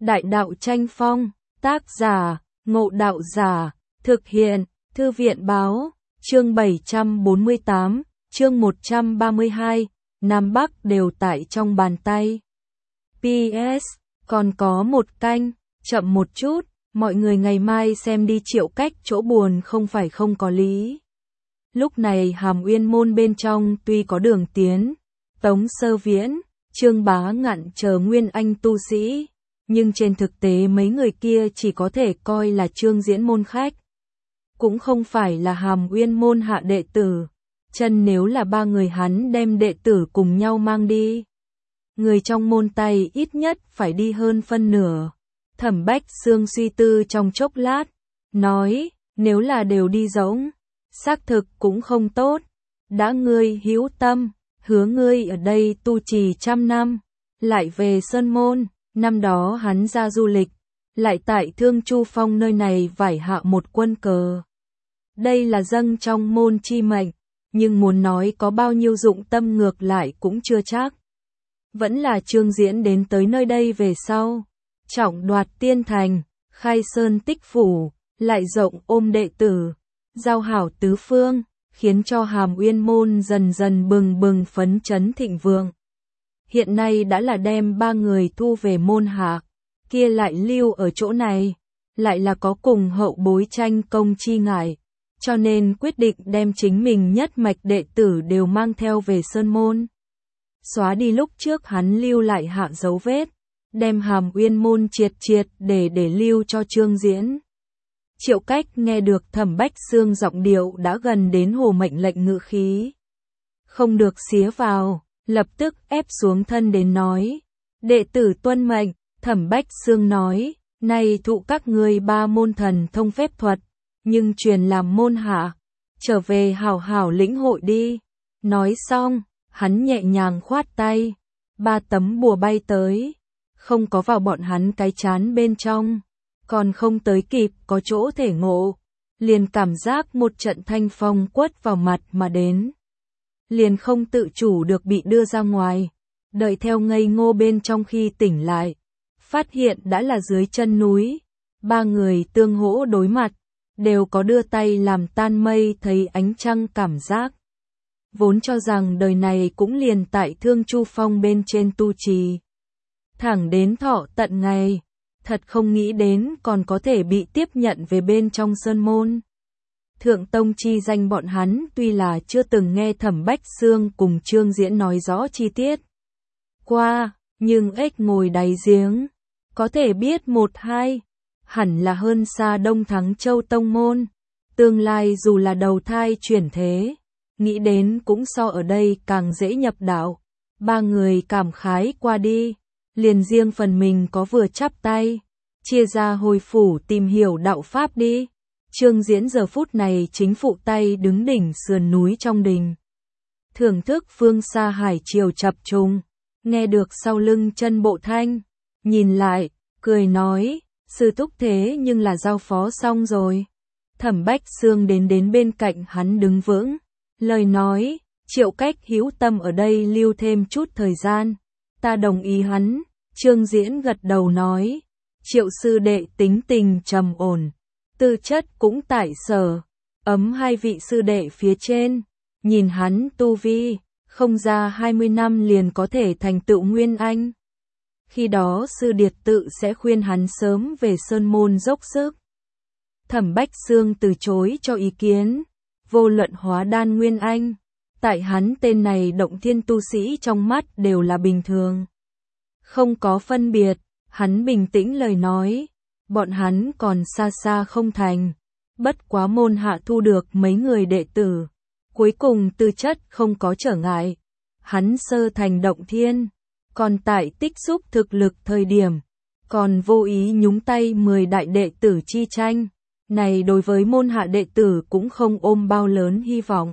Đại đạo tranh phong, tác giả, Ngộ Đạo Giả, thực hiện, Thư viện báo, chương 748, chương 132, Nam Bắc đều tại trong bàn tay. PS, còn có một canh, chậm một chút, mọi người ngày mai xem đi. Triệu Cách chỗ buồn không phải không có lý. Lúc này Hàm Uyên môn bên trong tuy có Đường Tiến, Tống Sơ Viễn, Trương Bá Ngạn chờ nguyên anh tu sĩ, nhưng trên thực tế mấy người kia chỉ có thể coi là Trương Diễn môn khách, cũng không phải là Hàm Uyên môn hạ đệ tử. Chân nếu là ba người hắn đem đệ tử cùng nhau mang đi, người trong môn tay ít nhất phải đi hơn phân nửa. Thẩm Bách Xương suy tư trong chốc lát, nói, nếu là đều đi giống, xác thực cũng không tốt. Đã ngươi hữu tâm, hứa ngươi ở đây tu trì 100 năm, lại về Sơn Môn. Năm đó hắn ra du lịch, lại tại Thương Chu Phong nơi này vải hạ một quân cờ. Đây là dâng trong môn chi mệnh, nhưng muốn nói có bao nhiêu dụng tâm ngược lại cũng chưa chắc. Vẫn là Trương Diễn đến tới nơi đây về sau, trọng đoạt tiên thành, khai sơn tích phủ, lại rộng ôm đệ tử, giao hảo tứ phương, khiến cho Hàm Uyên môn dần dần bừng bừng phấn chấn thịnh vượng. Hiện nay đã là đem ba người thu về môn hạ, kia lại lưu ở chỗ này, lại là có cùng hậu bối tranh công chi ngại, cho nên quyết định đem chính mình nhất mạch đệ tử đều mang theo về Sơn Môn. Xóa đi lúc trước hắn lưu lại hạ dấu vết, đem Hàm Uyên môn triệt để lưu cho Trương Diễn. Triệu Cách nghe được Thẩm Bách Xương giọng điệu đã gần đến hồ mệnh lệnh ngự khí. Không được xía vào, lập tức ép xuống thân đến nói. Đệ tử tuân mệnh. Thẩm Bách Xương nói, nay thụ các ngươi ba môn thần thông phép thuật, nhưng truyền làm môn hạ, trở về hảo hảo lĩnh hội đi. Nói xong, hắn nhẹ nhàng khoát tay, 3 tấm bùa bay tới, không có vào bọn hắn cái chán bên trong, còn không tới kịp có chỗ thể ngộ, liền cảm giác một trận thanh phong quất vào mặt mà đến. Liền không tự chủ được bị đưa ra ngoài, đợi theo ngây ngô bên trong khi tỉnh lại, phát hiện đã là dưới chân núi. Ba người tương hỗ đối mặt, đều có đưa tay làm tan mây thấy ánh trăng cảm giác. Vốn cho rằng đời này cũng liền tại Thương Chu Phong bên trên tu trì, thẳng đến thọ tận ngày, thật không nghĩ đến còn có thể bị tiếp nhận về bên trong Sơn Môn. Thượng tông chi danh bọn hắn tuy là chưa từng nghe Thẩm Bách Xương cùng Trương Diễn nói rõ chi tiết qua, nhưng ếch ngồi đáy giếng, có thể biết một hai, hẳn là hơn xa Đông Thắng Châu tông môn. Tương lai dù là đầu thai chuyển thế, nghĩ đến cũng so ở đây càng dễ nhập đạo. Ba người cảm khái qua đi, liền riêng phần mình có vừa chắp tay, chia ra hồi phủ tìm hiểu đạo pháp đi. Trương Diễn giờ phút này chính phụ tay đứng đỉnh sườn núi trong đình, thưởng thức phương xa hải triều chập trùng, nghe được sau lưng chân bộ thanh, nhìn lại, cười nói, sư thúc thế nhưng là giao phó xong rồi. Thẩm Bách Xương đến bên cạnh hắn đứng vững, lời nói, Triệu Cách hữu tâm ở đây lưu thêm chút thời gian, ta đồng ý hắn. Trương Diễn gật đầu nói, Triệu sư đệ tính tình trầm ổn, tư chất cũng tại sở, ấm hai vị sư đệ phía trên, nhìn hắn tu vi, không ra 20 năm liền có thể thành tựu nguyên anh. Khi đó sư điệt tự sẽ khuyên hắn sớm về Sơn Môn dốc sức. Thẩm Bách Xương từ chối cho ý kiến, vô luận hóa đan nguyên anh, tại hắn tên này động thiên tu sĩ trong mắt đều là bình thường, không có phân biệt. Hắn bình tĩnh lời nói, bọn hắn còn xa xa không thành, bất quá môn hạ thu được mấy người đệ tử, cuối cùng tư chất không có trở ngại. Hắn sơ thành động thiên, còn tại tích xúc thực lực thời điểm, còn vô ý nhúng tay 10 đại đệ tử chi tranh, này đối với môn hạ đệ tử cũng không ôm bao lớn hy vọng.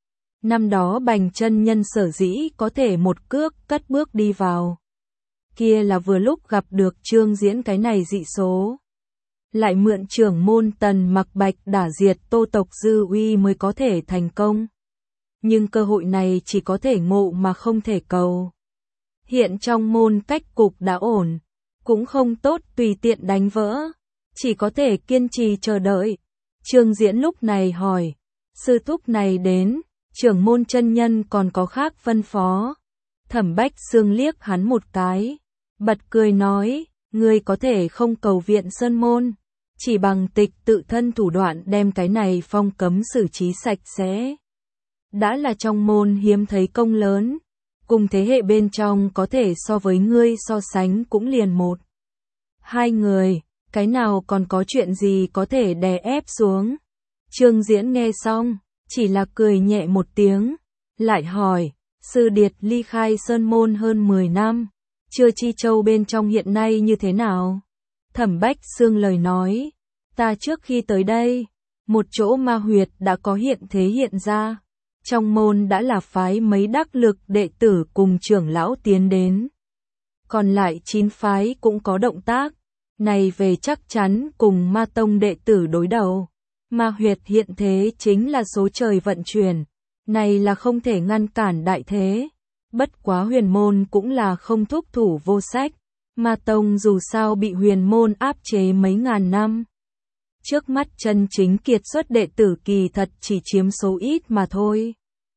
Năm đó Bành chân nhân sở dĩ có thể một cước cất bước đi vào, kia là vừa lúc gặp được Trương Diễn cái này dị số, lại mượn trưởng môn Tần Mặc Bạch đả diệt Tô tộc dư uy mới có thể thành công. Nhưng cơ hội này chỉ có thể ngộ mà không thể cầu. Hiện trong môn cách cục đã ổn, cũng không tốt tùy tiện đánh vỡ, chỉ có thể kiên trì chờ đợi. Trương Diễn lúc này hỏi, sư thúc này đến, trưởng môn chân nhân còn có khác phân phó. Thẩm Bách Xương liếc hắn một cái, bật cười nói, ngươi có thể không cầu viện sơn môn, chỉ bằng tịch tự thân thủ đoạn đem cái này phong cấm xử trí sạch sẽ. Đã là trong môn hiếm thấy công lớn, cùng thế hệ bên trong có thể so với ngươi so sánh cũng liền một. Hai người, cái nào còn có chuyện gì có thể đè ép xuống. Trương Diễn nghe xong, chỉ là cười nhẹ một tiếng, lại hỏi, sư điệt ly khai sơn môn hơn 10 năm, chưa Chi Châu bên trong hiện nay như thế nào? Thẩm Bách Xương lời nói, ta trước khi tới đây, một chỗ ma huyệt đã có hiện thế hiện ra, trong môn đã là phái mấy đắc lực đệ tử cùng trưởng lão tiến đến. Còn lại 9 phái cũng có động tác, này về chắc chắn cùng ma tông đệ tử đối đầu. Ma huyệt hiện thế chính là số trời vận chuyển, này là không thể ngăn cản đại thế. Bất quá huyền môn cũng là không thúc thủ vô sách, ma tông dù sao bị huyền môn áp chế mấy ngàn năm. Trước mắt chân chính kiệt xuất đệ tử kỳ thật chỉ chiếm số ít mà thôi.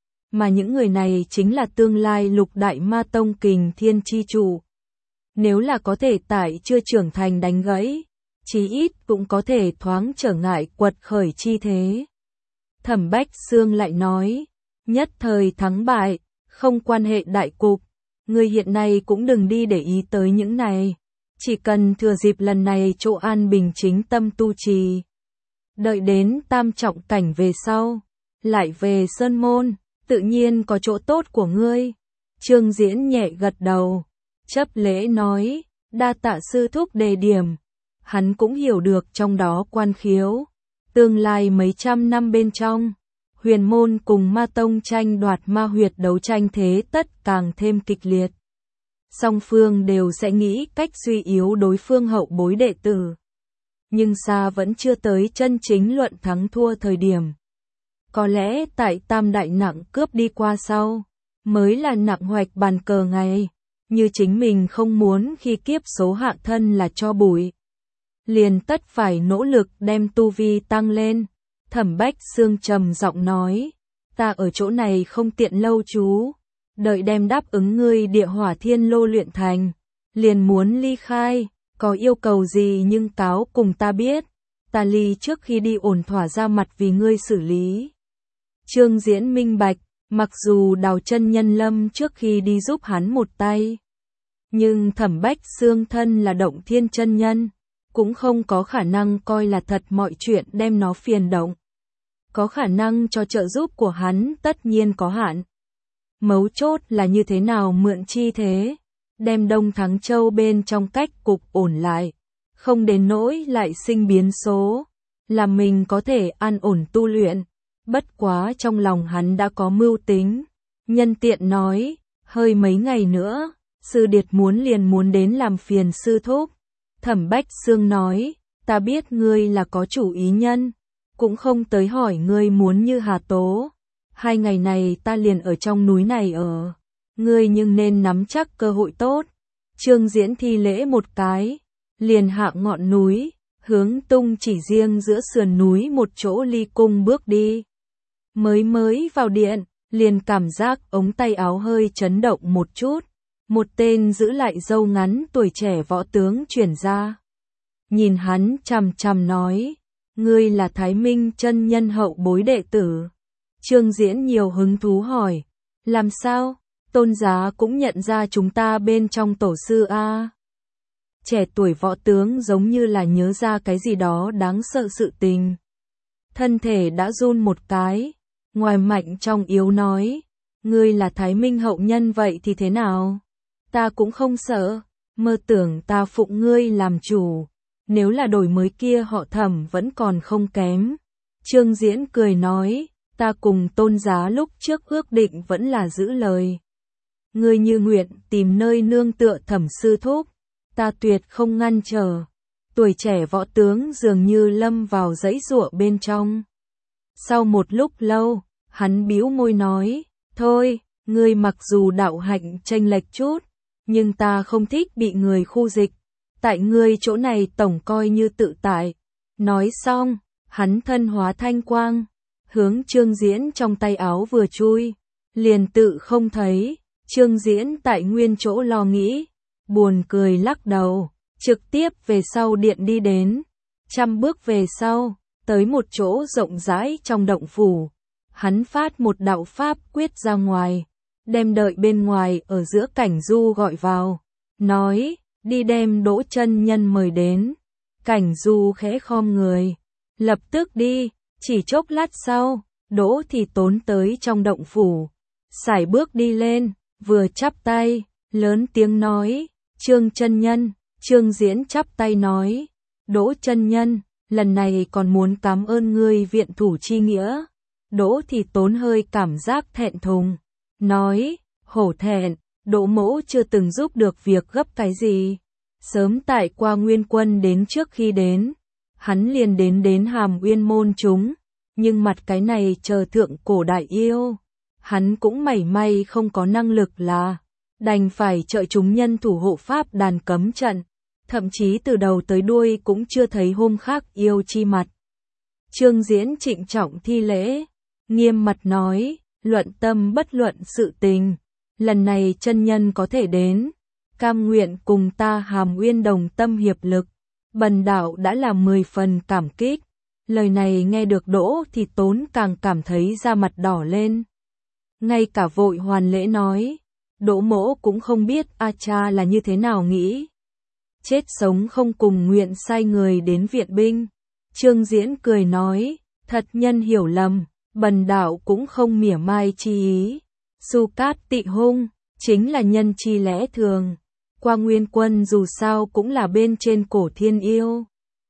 Mà những người này chính là tương lai lục đại ma tông kình thiên chi chủ. Nếu là có thể tại chưa trưởng thành đánh gãy, chí ít cũng có thể thoáng trở ngại quật khởi chi thế. Thẩm Bách Xương lại nói, nhất thời thắng bại, không quan hệ đại cục, ngươi hiện nay cũng đừng đi để ý tới những này, chỉ cần thừa dịp lần này chỗ an bình chính tâm tu trì. Đợi đến tam trọng cảnh về sau, lại về sơn môn, tự nhiên có chỗ tốt của ngươi. Trương Diễn nhẹ gật đầu, chấp lễ nói, đa tạ sư thúc đề điểm. Hắn cũng hiểu được trong đó quan khiếu, tương lai mấy trăm năm bên trong, huyền môn cùng ma tông tranh đoạt ma huyệt đấu tranh thế tất càng thêm kịch liệt. Song phương đều sẽ nghĩ cách suy yếu đối phương hậu bối đệ tử. Nhưng xa vẫn chưa tới chân chính luận thắng thua thời điểm. Có lẽ tại tam đại nặng cướp đi qua sau, mới là nặng hoạch bàn cờ ngày, như chính mình không muốn khi kiếp số hạ thân là cho bụi. Liền tất phải nỗ lực đem tu vi tăng lên. Thẩm Bách Xương trầm giọng nói, ta ở chỗ này không tiện lâu chú, đợi đem đáp ứng ngươi địa hỏa thiên lô luyện thành, liền muốn ly khai, có yêu cầu gì nhưng cáo cùng ta biết, ta ly trước khi đi ổn thỏa ra mặt vì ngươi xử lý. Trương Diễn minh bạch, mặc dù Đào chân nhân lâm trước khi đi giúp hắn một tay, nhưng Thẩm Bách Xương thân là Động Thiên chân nhân, cũng không có khả năng coi là thật mọi chuyện đem nó phiền động. Có khả năng cho trợ giúp của hắn tất nhiên có hạn. Mấu chốt là như thế nào mượn chi thế, đem Đông Thắng Châu bên trong cách cục ổn lại, không đến nỗi lại sinh biến số, là mình có thể an ổn tu luyện. Bất quá trong lòng hắn đã có mưu tính, nhân tiện nói, hơi mấy ngày nữa, sư điệt liền muốn đến làm phiền sư thúc. Thẩm Bách Xương nói, ta biết ngươi là có chủ ý nhân, cũng không tới hỏi ngươi muốn như hà tố. 2 ngày này ta liền ở trong núi này ở, ngươi nhưng nên nắm chắc cơ hội tốt. Trương Diễn thi lễ một cái, liền hạ ngọn núi, hướng tung chỉ riêng giữa sườn núi một chỗ ly cung bước đi. Mới vào điện, liền cảm giác ống tay áo hơi chấn động một chút. Một tên giữ lại râu ngắn tuổi trẻ võ tướng chuyển ra. Nhìn hắn chằm chằm nói, ngươi là Thái Minh chân nhân hậu bối đệ tử. Trương Diễn nhiều hứng thú hỏi, làm sao, tôn giá cũng nhận ra chúng ta bên trong tổ sư a? Trẻ tuổi võ tướng giống như là nhớ ra cái gì đó đáng sợ sự tình. Thân thể đã run một cái, ngoài mạnh trong yếu nói, ngươi là Thái Minh hậu nhân vậy thì thế nào? Ta cũng không sợ, mơ tưởng ta phụng ngươi làm chủ, nếu là đổi mới kia họ Thẩm vẫn còn không kém. Trương Diễn cười nói, ta cùng tôn giá lúc trước ước định vẫn là giữ lời. Ngươi như nguyện tìm nơi nương tựa Thẩm sư thúc, ta tuyệt không ngăn trở. Tuổi trẻ võ tướng dường như lâm vào dãy giụa bên trong. Sau một lúc lâu, hắn bĩu môi nói, thôi, ngươi mặc dù đạo hạnh chênh lệch chút, nhưng ta không thích bị người khu dịch, tại ngươi chỗ này tổng coi như tự tại. Nói xong, hắn thân hóa thanh quang, hướng Trương Diễn trong tay áo vừa chui, liền tự không thấy. Trương Diễn tại nguyên chỗ lo nghĩ, buồn cười lắc đầu, trực tiếp về sau điện đi đến. 100 bước về sau, tới một chỗ rộng rãi trong động phủ, hắn phát một đạo pháp quyết ra ngoài, đem đợi bên ngoài ở giữa Cảnh Du gọi vào, nói, đi đem Đỗ chân nhân mời đến. Cảnh Du khẽ khom người, lập tức đi, chỉ chốc lát sau, Đỗ Thì Tốn tới trong động phủ, sải bước đi lên, vừa chắp tay, lớn tiếng nói, Trương chân nhân. Trương Diễn chắp tay nói, Đỗ chân nhân, lần này còn muốn cảm ơn ngươi viện thủ chi nghĩa. Đỗ Thì Tốn hơi cảm giác thẹn thùng, nói, hổ thẹn, Đỗ mỗ chưa từng giúp được việc gấp cái gì. Sớm tại qua Nguyên Quân đến trước khi đến, hắn liền đến Hàm Uyên môn chúng, nhưng mặt cái này chờ thượng cổ đại yêu, hắn cũng mảy may không có năng lực là, đành phải trợ chúng nhân thủ hộ pháp đàn cấm trận, thậm chí từ đầu tới đuôi cũng chưa thấy hôm khác yêu chi mặt. Trương Diễn trịnh trọng thi lễ, nghiêm mặt nói, luận tâm bất luận sự tình, lần này chân nhân có thể đến, cam nguyện cùng ta Hàm Uyên đồng tâm hiệp lực, bần đạo đã là 10 phần cảm kích. Lời này nghe được Đỗ Thì Tốn càng cảm thấy da mặt đỏ lên. Ngay cả vội hoàn lễ nói, Đỗ mỗ cũng không biết A cha là như thế nào nghĩ. Chết sống không cùng nguyện sai người đến viện binh. Trương Diễn cười nói, thật nhân hiểu lầm, bần đạo cũng không mỉa mai chi ý. Su cát tị hung, chính là nhân chi lẽ thường. Qua Nguyên Quân dù sao cũng là bên trên cổ thiên yêu.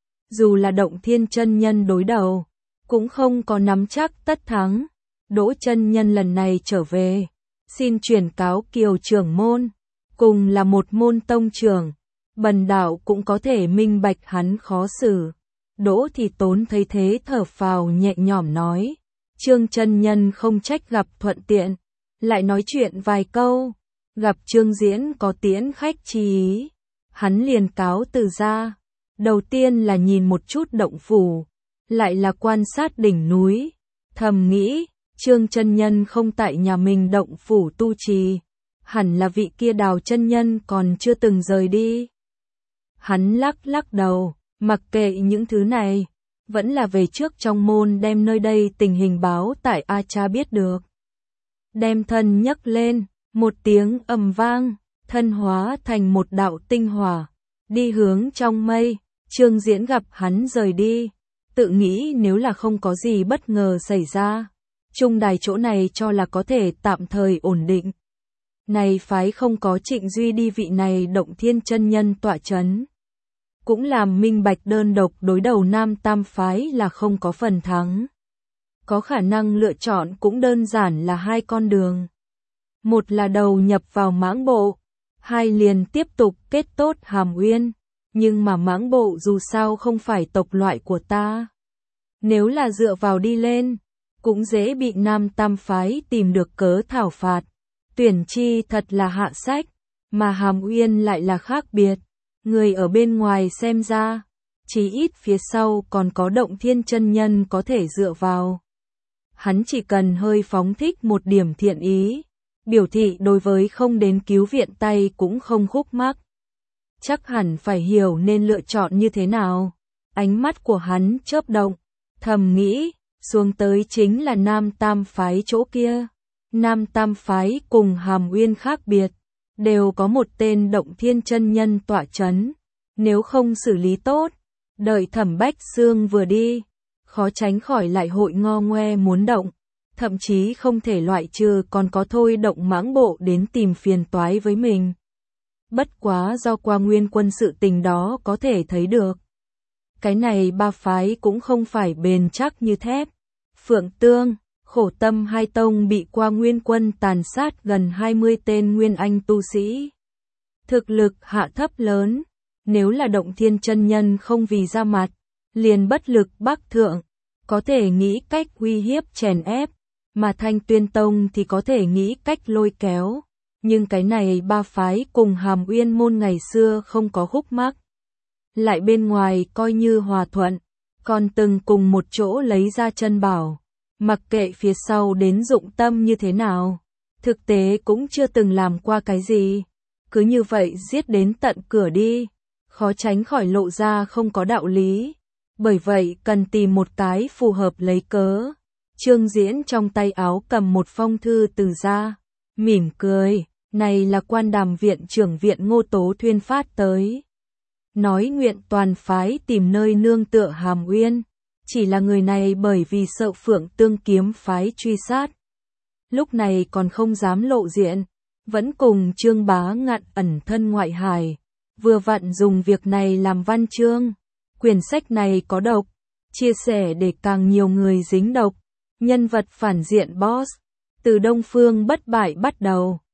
Dù là Động Thiên chân nhân đối đầu, cũng không có nắm chắc tất thắng. Đỗ chân nhân lần này trở về, xin chuyển cáo Kiều trưởng môn, cùng là một môn tông trưởng, bần đạo cũng có thể minh bạch hắn khó xử. Đỗ Thì Tốn thấy thế thở phào nhẹ nhõm nói, Trương chân nhân không trách gặp thuận tiện, lại nói chuyện vài câu, gặp Trương Diễn có tiễn khách chi ý, hắn liền cáo từ ra. Đầu tiên là nhìn một chút động phủ, lại là quan sát đỉnh núi, thầm nghĩ, Trương chân nhân không tại nhà mình động phủ tu trì, hẳn là vị kia Đào chân nhân còn chưa từng rời đi. Hắn lắc đầu, mặc kệ những thứ này, vẫn là về trước trong môn đem nơi đây tình hình báo tại A cha biết được. Đem thân nhấc lên, một tiếng ầm vang, thân hóa thành một đạo tinh hỏa, đi hướng trong mây. Trương Diễn gặp hắn rời đi, tự nghĩ nếu là không có gì bất ngờ xảy ra, trung đài chỗ này cho là có thể tạm thời ổn định. Này phái không có Trịnh Duy đi vị này Động Thiên chân nhân tọa chấn, cũng làm minh bạch đơn độc đối đầu Nam Tam phái là không có phần thắng. Có khả năng lựa chọn cũng đơn giản là hai con đường. Một là đầu nhập vào Mãng Bộ, hai liền tiếp tục kết tốt Hàm Uyên. Nhưng mà Mãng Bộ dù sao không phải tộc loại của ta. Nếu là dựa vào đi lên, cũng dễ bị Nam Tam phái tìm được cớ thảo phạt. Tuyển chi thật là hạ sách, mà Hàm Uyên lại là khác biệt. Người ở bên ngoài xem ra, chí ít phía sau còn có Động Thiên chân nhân có thể dựa vào. Hắn chỉ cần hơi phóng thích một điểm thiện ý, biểu thị đối với không đến cứu viện tay cũng không khúc mắc. Chắc hẳn phải hiểu nên lựa chọn như thế nào. Ánh mắt của hắn chớp động, thầm nghĩ, xuống tới chính là Nam Tam phái chỗ kia. Nam Tam phái cùng Hàm Uyên khác biệt, đều có một tên Động Thiên chân nhân tọa chấn. Nếu không xử lý tốt, đợi Thẩm Bách Xương vừa đi, khó tránh khỏi lại hội ngo ngoe muốn động. Thậm chí không thể loại trừ còn có thôi Động Mãng Bộ đến tìm phiền toái với mình. Bất quá do qua Nguyên Quân sự tình đó có thể thấy được. Cái này ba phái cũng không phải bền chắc như thép. Phượng Tương, Khổ Tâm hai tông bị qua Nguyên Quân tàn sát gần 20 tên Nguyên Anh tu sĩ. Thực lực hạ thấp lớn, nếu là Động Thiên chân nhân không vì ra mặt, liền bất lực bắc thượng, có thể nghĩ cách uy hiếp chèn ép, mà Thanh Tuyên Tông thì có thể nghĩ cách lôi kéo. Nhưng cái này ba phái cùng Hàm Uyên môn ngày xưa không có khúc mắc, lại bên ngoài coi như hòa thuận, còn từng cùng một chỗ lấy ra chân bảo, mặc kệ phía sau đến dụng tâm như thế nào, thực tế cũng chưa từng làm qua cái gì, cứ như vậy giết đến tận cửa đi, khó tránh khỏi lộ ra không có đạo lý, bởi vậy cần tìm một cái phù hợp lấy cớ. Trương Diễn trong tay áo cầm một phong thư từ ra, mỉm cười, này là Quan Đàm viện trưởng viện Ngô Tố Thuyên phát tới. Nói nguyện toàn phái tìm nơi nương tựa Hàm Uyên, chỉ là người này bởi vì sợ Phượng Tương kiếm phái truy sát. Lúc này còn không dám lộ diện, vẫn cùng Trương Bá Ngạn ẩn thân ngoại hải, vừa vặn dùng việc này làm văn chương. Quyển sách này có độc, chia sẻ để càng nhiều người dính độc. Nhân vật phản diện boss, từ Đông Phương bất bại bắt đầu.